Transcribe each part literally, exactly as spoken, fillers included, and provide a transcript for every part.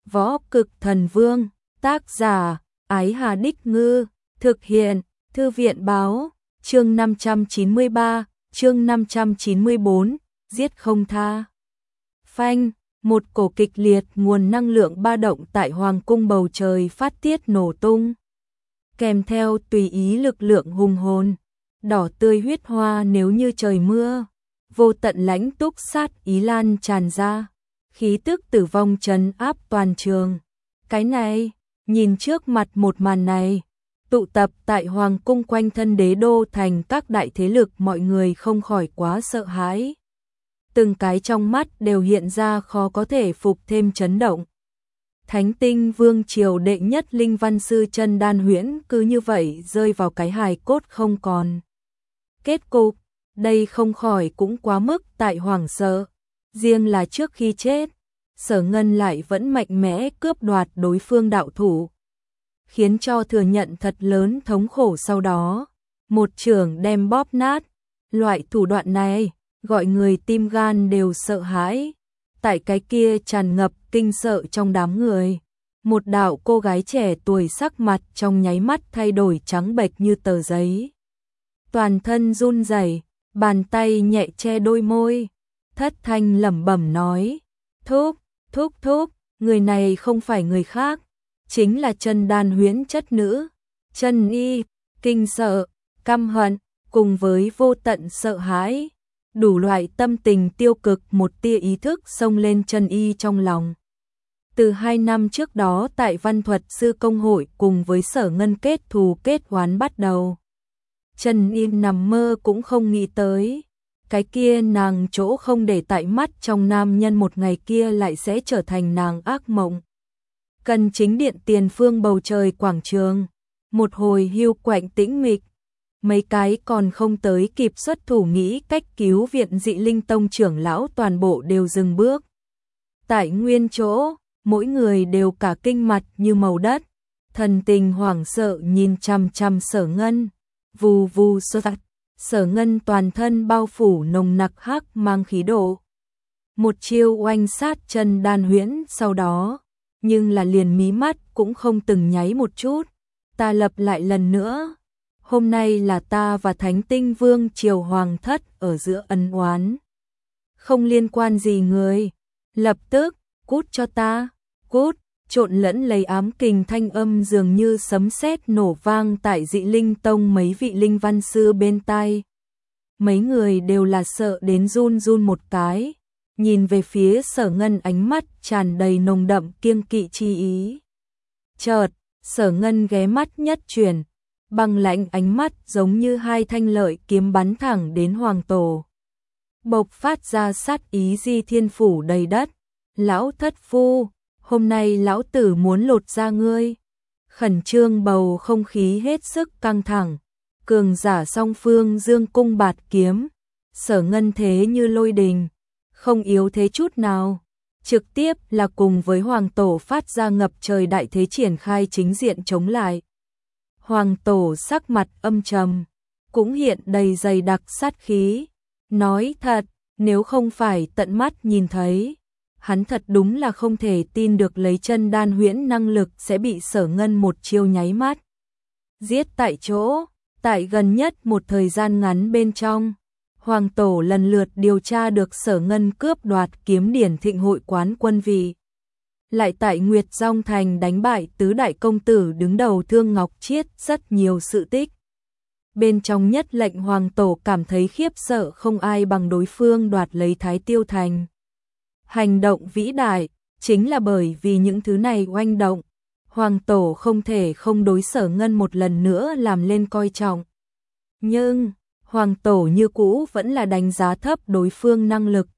Võ Cực Thần Vương, tác giả, Ái Hà Đích Ngư, thực hiện, Thư viện Báo, chương năm trăm chín mươi ba, chương năm trăm chín mươi bốn, giết không tha. Phanh, một cổ kịch liệt nguồn năng lượng ba động tại Hoàng cung bầu trời phát tiết nổ tung. Kèm theo tùy ý lực lượng hùng hồn, đỏ tươi huyết hoa nếu như trời mưa, vô tận lãnh túc sát ý lan tràn ra, khí tức tử vong trấn áp toàn trường. Cái này, nhìn trước mặt một màn này, tụ tập tại Hoàng cung quanh thân đế đô thành các đại thế lực mọi người không khỏi quá sợ hãi. Từng cái trong mắt đều hiện ra khó có thể phục thêm chấn động. Thánh Tinh Vương triều đệ nhất linh văn sư Chân Đan Huyễn cứ như vậy rơi vào cái hài cốt không còn. Kết cục, đây không khỏi cũng quá mức tại hoảng sợ. Riêng là trước khi chết, Sở Ngân lại vẫn mạnh mẽ cướp đoạt đối phương đạo thủ, khiến cho thừa nhận thật lớn thống khổ sau đó. Một chưởng đem bóp nát, loại thủ đoạn này, gọi người tim gan đều sợ hãi. Tại cái kia tràn ngập kinh sợ trong đám người, một đạo cô gái trẻ tuổi sắc mặt trong nháy mắt thay đổi trắng bệch như tờ giấy. Toàn thân run rẩy, bàn tay nhẹ che đôi môi, thất thanh lẩm bẩm nói: "Thúc, thúc thúc, người này không phải người khác, chính là Chân Đan Huyễn chất nữ." Chân Y, kinh sợ, căm hận, cùng với vô tận sợ hãi, đủ loại tâm tình tiêu cực một tia ý thức xông lên Chân Y trong lòng. Từ hai năm trước đó tại Văn Thuật Sư Công hội cùng với Sở Ngân kết thù kết oán bắt đầu, Chân Y nằm mơ cũng không nghĩ tới, cái kia nàng chỗ không để tại mắt trong nam nhân một ngày kia lại sẽ trở thành nàng ác mộng. Cần chính điện tiền phương bầu trời quảng trường, một hồi hưu quạnh tĩnh mịch, mấy cái còn không tới kịp xuất thủ nghĩ cách cứu viện Dị Linh Tông trưởng lão toàn bộ đều dừng bước. Tại nguyên chỗ, mỗi người đều cả kinh mặt như màu đất, thần tình hoảng sợ nhìn chằm chằm Sở Ngân, vù vù sốt sạch. Sở Ngân toàn thân bao phủ nồng nặc hắc mang khí độ, một chiêu oanh sát Chân Đan Huyễn sau đó, nhưng là liền mí mắt cũng không từng nháy một chút. Ta lập lại lần nữa, hôm nay là ta và Thánh Tinh Vương triều hoàng thất ở giữa ân oán, không liên quan gì người, lập tức cút cho ta, cút. Trộn lẫn lấy ám kình thanh âm dường như sấm sét nổ vang tại Dị Linh Tông mấy vị linh văn sư bên tai. Mấy người đều là sợ đến run run một cái, nhìn về phía Sở Ngân ánh mắt tràn đầy nồng đậm kiêng kỵ chi ý. Chợt, Sở Ngân ghé mắt nhất chuyển, băng lãnh ánh mắt giống như hai thanh lợi kiếm bắn thẳng đến Hoàng Tổ, bộc phát ra sát ý di thiên phủ đầy đất. Lão thất phu, hôm nay lão tử muốn lột da ngươi. Khẩn trương bầu không khí hết sức căng thẳng, cường giả song phương dương cung bạt kiếm, Sở Ngân thế như lôi đình, không yếu thế chút nào, trực tiếp là cùng với Hoàng Tổ phát ra ngập trời đại thế triển khai chính diện chống lại. Hoàng Tổ sắc mặt âm trầm, cũng hiện đầy dày đặc sát khí, nói thật, nếu không phải tận mắt nhìn thấy, hắn thật đúng là không thể tin được lấy Chân Đan Huyễn năng lực sẽ bị Sở Ngân một chiêu nháy mắt giết tại chỗ. Tại gần nhất một thời gian ngắn bên trong, Hoàng Tổ lần lượt điều tra được Sở Ngân cướp đoạt kiếm điển thịnh hội quán quân vị, lại tại Nguyệt Dong Thành đánh bại tứ đại công tử đứng đầu Thương Ngọc Chiết rất nhiều sự tích. Bên trong nhất lệnh Hoàng Tổ cảm thấy khiếp sợ không ai bằng đối phương đoạt lấy Thái Tiêu Thành. Hành động vĩ đại, chính là bởi vì những thứ này oanh động, Hoàng Tổ không thể không đối Sở Ngân một lần nữa làm lên coi trọng. Nhưng, Hoàng Tổ như cũ vẫn là đánh giá thấp đối phương năng lực.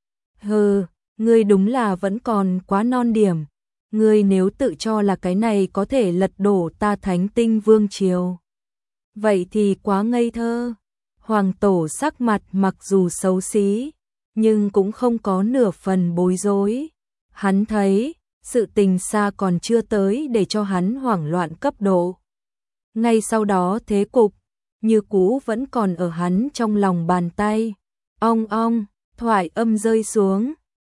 Hừ, ngươi đúng là vẫn còn quá non điểm, ngươi nếu tự cho là cái này có thể lật đổ ta Thánh Tinh Vương triều, vậy thì quá ngây thơ. Hoàng Tổ sắc mặt mặc dù xấu xí, nhưng cũng không có nửa phần bối rối. Hắn thấy, sự tình xa còn chưa tới để cho hắn hoảng loạn cấp độ. Ngay sau đó thế cục, như cũ vẫn còn ở hắn trong lòng bàn tay. Ong ong, thoại âm rơi xuống,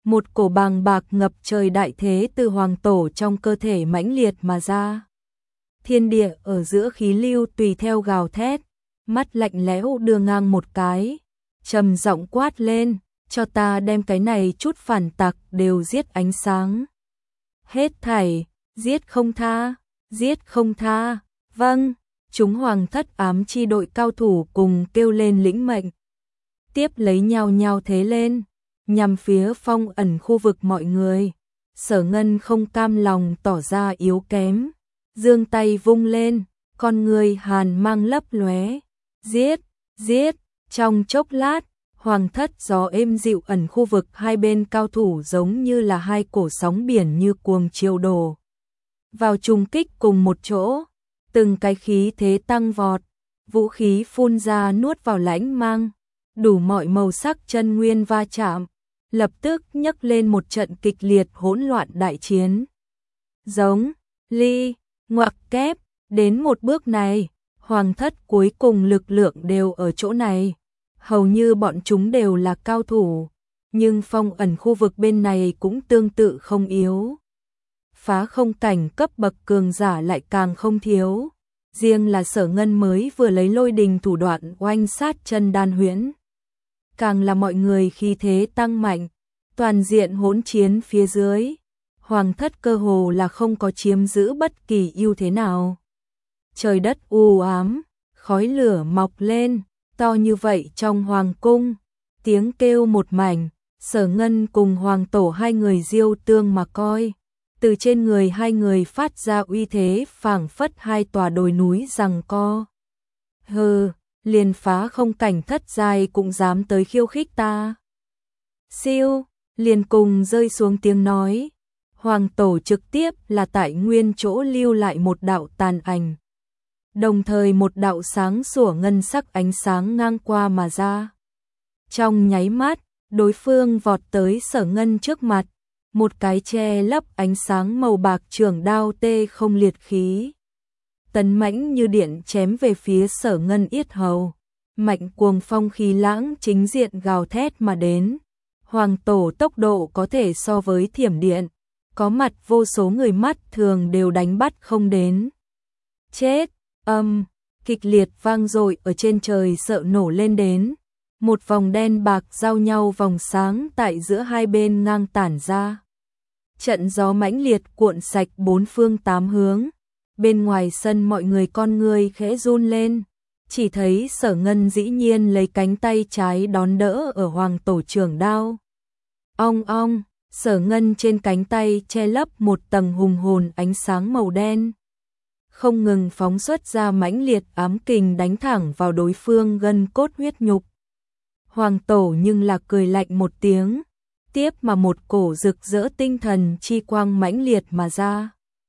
một cổ bàng bạc ngập trời đại thế từ hoàng tổ trong cơ thể mãnh liệt mà ra. Thiên địa ở giữa khí lưu tùy theo gào thét, mắt lạnh lẽo đưa ngang một cái, trầm giọng quát lên, cho ta đem cái này chút phản tặc đều giết ánh sáng. Hết thảy, giết không tha, giết không tha, vâng, chúng hoàng thất ám chi đội cao thủ cùng kêu lên lĩnh mệnh. Tiếp lấy nhau nhau thế lên, nhằm phía phong ẩn khu vực mọi người. Sở Ngân không cam lòng tỏ ra yếu kém, giương tay vung lên, con người hàn mang lấp lóe, giết, giết, trong chốc lát, hoàng thất gió êm dịu ẩn khu vực hai bên cao thủ giống như là hai cổ sóng biển như cuồng chiều đổ vào trùng kích cùng một chỗ, từng cái khí thế tăng vọt, vũ khí phun ra nuốt vào lãnh mang, đủ mọi màu sắc chân nguyên va chạm, lập tức nhấc lên một trận kịch liệt hỗn loạn đại chiến. Giống, ly, ngoặc kép, đến một bước này, hoàng thất cuối cùng lực lượng đều ở chỗ này, hầu như bọn chúng đều là cao thủ, nhưng phong ẩn khu vực bên này cũng tương tự không yếu. Phá không cảnh cấp bậc cường giả lại càng không thiếu, riêng là Sở Ngân mới vừa lấy lôi đình thủ đoạn oanh sát chân đan huyễn. Càng là mọi người khí thế tăng mạnh, toàn diện hỗn chiến phía dưới, hoàng thất cơ hồ là không có chiếm giữ bất kỳ ưu thế nào. Trời đất u ám, khói lửa mọc lên, to như vậy trong hoàng cung, tiếng kêu một mảnh, Sở Ngân cùng hoàng tổ hai người diêu tương mà coi, từ trên người hai người phát ra uy thế phảng phất hai tòa đồi núi giằng co. Hừ, liền phá không cảnh thất giai cũng dám tới khiêu khích ta. Siêu, liền cùng rơi xuống tiếng nói, hoàng tổ trực tiếp là tại nguyên chỗ lưu lại một đạo tàn ảnh. Đồng thời một đạo sáng sủa ngân sắc ánh sáng ngang qua mà ra. Trong nháy mắt, đối phương vọt tới Sở Ngân trước mặt, một cái che lấp ánh sáng màu bạc trường đao tê không liệt khí. Tấn mãnh như điện chém về phía Sở Ngân yết hầu, mạnh cuồng phong khí lãng chính diện gào thét mà đến. Hoàng tổ tốc độ có thể so với thiểm điện, có mặt vô số người mắt thường đều đánh bắt không đến. Chết, âm, kịch liệt vang dội ở trên trời sợ nổ lên đến. Một vòng đen bạc giao nhau vòng sáng tại giữa hai bên ngang tản ra. Trận gió mãnh liệt cuộn sạch bốn phương tám hướng. Bên ngoài sân mọi người con người khẽ run lên. Chỉ thấy Sở Ngân dĩ nhiên lấy cánh tay trái đón đỡ ở hoàng tổ trường đao. Ong ong, Sở Ngân trên cánh tay che lấp một tầng hùng hồn ánh sáng màu đen. Không ngừng phóng xuất ra mãnh liệt ám kình đánh thẳng vào đối phương gân cốt huyết nhục. Hoàng tổ nhưng là cười lạnh một tiếng, tiếp mà một cổ rực rỡ tinh thần chi quang mãnh liệt mà ra.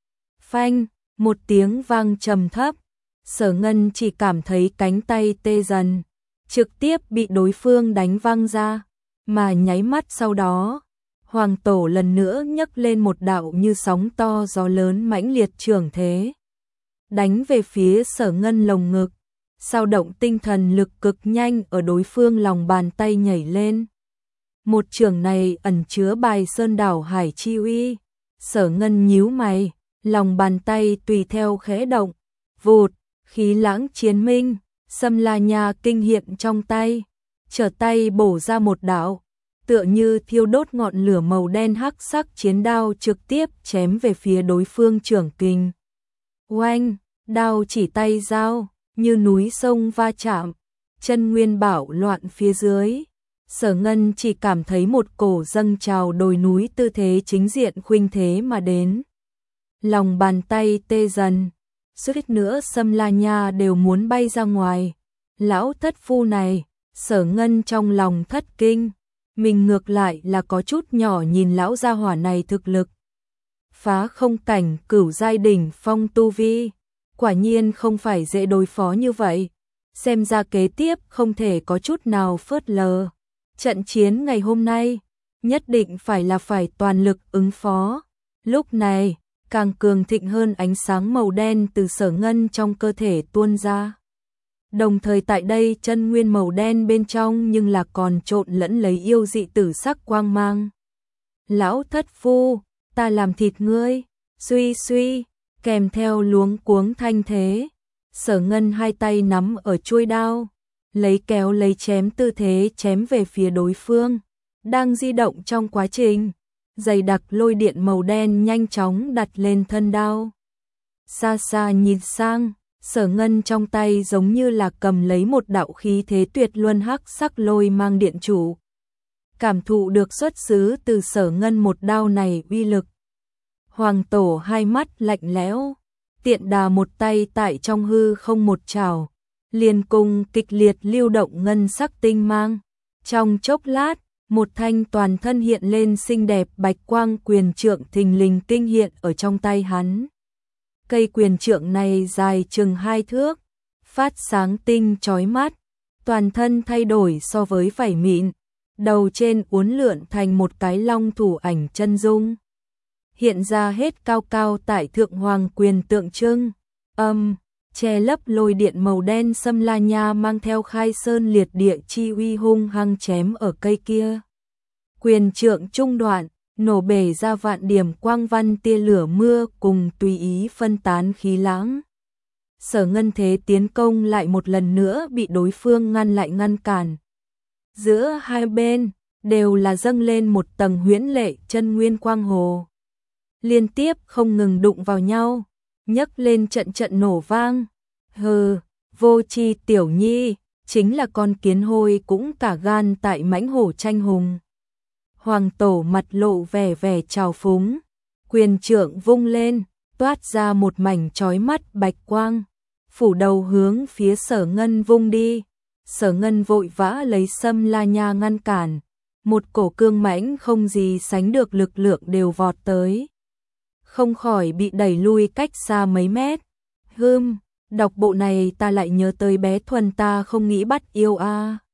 Phanh, một tiếng vang trầm thấp, Sở Ngân chỉ cảm thấy cánh tay tê dần, trực tiếp bị đối phương đánh văng ra, mà nháy mắt sau đó, hoàng tổ lần nữa nhấc lên một đạo như sóng to gió lớn mãnh liệt trường thế, đánh về phía Sở Ngân lồng ngực. Sao động tinh thần lực cực nhanh ở đối phương lòng bàn tay nhảy lên. Một trường này ẩn chứa bài sơn đảo hải chi uy. Sở Ngân nhíu mày, lòng bàn tay tùy theo khẽ động, vụt, khí lãng chiến minh, Sâm La Nha kinh hiện trong tay, trở tay bổ ra một đạo, tựa như thiêu đốt ngọn lửa màu đen hắc sắc chiến đao trực tiếp chém về phía đối phương trưởng kình. Oanh, đao chỉ tay dao, như núi sông va chạm, chân nguyên bạo loạn phía dưới. Sở Ngân chỉ cảm thấy một cổ dâng trào đồi núi tư thế chính diện khuynh thế mà đến. Lòng bàn tay tê dần, suýt nữa Sâm La Nha đều muốn bay ra ngoài. Lão thất phu này, Sở Ngân trong lòng thất kinh, mình ngược lại là có chút nhỏ nhìn lão gia hỏa này thực lực. Phá không cảnh cửu giai đỉnh phong tu vi, quả nhiên không phải dễ đối phó như vậy. Xem ra kế tiếp không thể có chút nào phớt lờ. Trận chiến ngày hôm nay, nhất định phải là phải toàn lực ứng phó. Lúc này, càng cường thịnh hơn ánh sáng màu đen từ Sở Ngân trong cơ thể tuôn ra. Đồng thời tại đây chân nguyên màu đen bên trong nhưng là còn trộn lẫn lấy yêu dị tử sắc quang mang. Lão thất phu, ta làm thịt ngươi, suy suy, kèm theo luống cuống thanh thế. Sở Ngân hai tay nắm ở chuôi đao, lấy kéo lấy chém tư thế chém về phía đối phương. Đang di động trong quá trình, dày đặc lôi điện màu đen nhanh chóng đặt lên thân đao. Xa xa nhìn sang, Sở Ngân trong tay giống như là cầm lấy một đạo khí thế tuyệt luân hắc sắc lôi mang điện chủ. Cảm thụ được xuất xứ từ Sở Ngân một đao này uy lực. Hoàng Tổ hai mắt lạnh lẽo, tiện đà một tay tại trong hư không một trảo, liền cùng kịch liệt lưu động ngân sắc tinh mang. Trong chốc lát, một thanh toàn thân hiện lên xinh đẹp bạch quang quyền trượng thình lình kinh hiện ở trong tay hắn. Cây quyền trượng này dài chừng hai thước, phát sáng tinh chói mắt, toàn thân thay đổi so với vảy mịn, đầu trên uốn lượn thành một cái long thủ ảnh chân dung. Hiện ra hết cao cao tại thượng hoàng quyền tượng trưng, âm, che lấp lôi điện màu đen xâm la nha mang theo khai sơn liệt địa chi uy hung hăng chém ở cây kia. Quyền trượng trung đoạn, nổ bể ra vạn điểm quang văn tia lửa mưa cùng tùy ý phân tán khí lãng. Sở Ngân thế tiến công lại một lần nữa bị đối phương ngăn lại ngăn cản. Giữa hai bên, đều là dâng lên một tầng huyễn lệ chân nguyên quang hồ. Liên tiếp không ngừng đụng vào nhau, nhấc lên trận trận nổ vang. Hừ, vô tri tiểu nhi, chính là con kiến hôi cũng cả gan tại mãnh hổ tranh hùng. Hoàng Tổ mặt lộ vẻ vẻ trào phúng, quyền trượng vung lên, toát ra một mảnh chói mắt bạch quang, phủ đầu hướng phía Sở Ngân vung đi. Sở Ngân vội vã lấy xâm la nha ngăn cản, một cổ cương mãnh không gì sánh được lực lượng đều vọt tới. Không khỏi bị đẩy lui cách xa mấy mét. Hừm, đọc bộ này ta lại nhớ tới bé Thuần ta không nghĩ bắt yêu a. À.